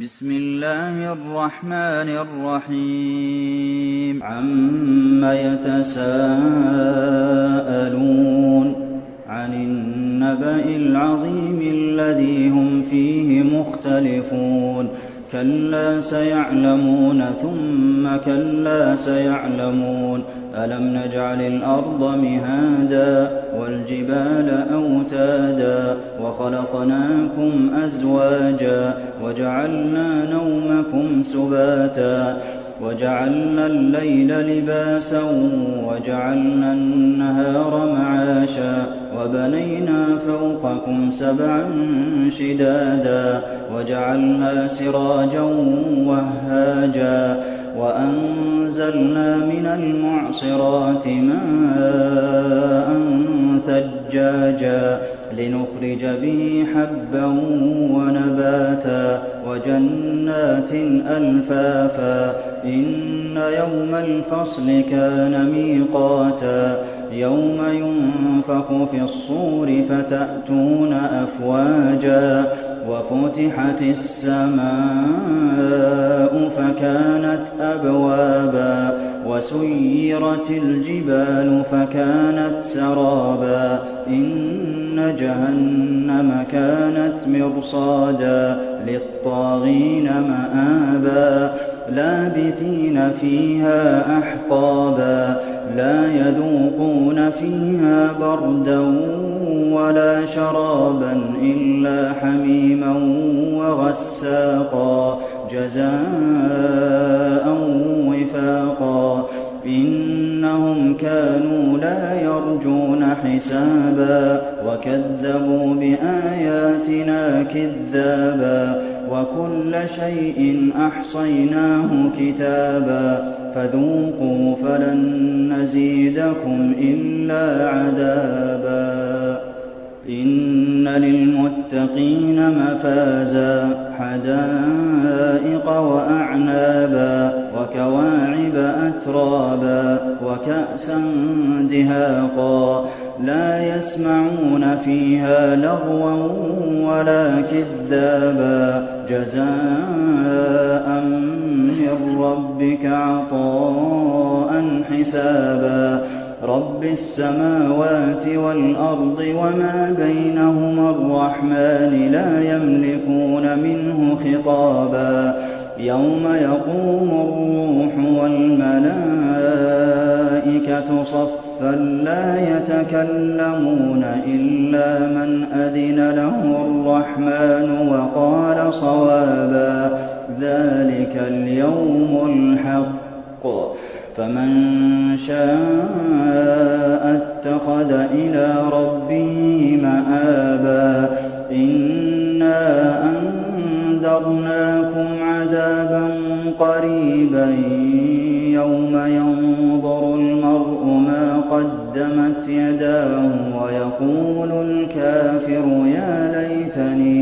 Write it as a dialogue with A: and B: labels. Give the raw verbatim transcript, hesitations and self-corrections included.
A: بسم الله الرحمن الرحيم عم يتساءلون عن النبأ العظيم الذي هم فيه مختلفون كلا سيعلمون ثم كلا سيعلمون ألم نجعل الأرض مهادا والجبال أوتادا وخلقناكم أزواجا وجعلنا نومكم سباتا وجعلنا الليل لباسا وجعلنا النهار معاشا وبنينا فوقكم سبعا شدادا وجعلنا سراجا وهاجا وأنزلنا من المعصرات ماء ثجاجا لنخرج به حبا ونباتا وجنات ألفافا إن يوم الفصل كان ميقاتا يوم ينفخ في الصور فتأتون أفواجا وفتحت السماء فكانت أبوابا وسيرت الجبال فكانت سرابا إن جهنم كانت مرصادا للطاغين مآبا لابثين فيها أحقابا لا يذوقون فيها بردا ولا شرابا إلا حميما وغساقا جزاء وفاقا إنهم كانوا لا يرجون حسابا وكذبوا بآياتنا كذابا وكل شيء أحصيناه كتابا فذوقوا فلن نزيدكم إلا عذابا إن للمتقين مفازا حدائق وأعنابا وكواعب أترابا وكأسا دهاقا لا يسمعون فيها لغوا ولا كذابا جزاء من ربك عطاء حسابا رب السماوات والأرض وما بينهما الرحمن لا يملكون منه خطابا يوم يقوم الروح والملائكة صفا لا يتكلمون إلا من أذن له الرحمن وقال صوابا ذلك اليوم الحق فمن شاء اتخذ إلى ربه مآبا إنا أنذرناكم عذابا قريبا يوم ينظر المرء ما قدمت يداه ويقول الكافر يا ليتني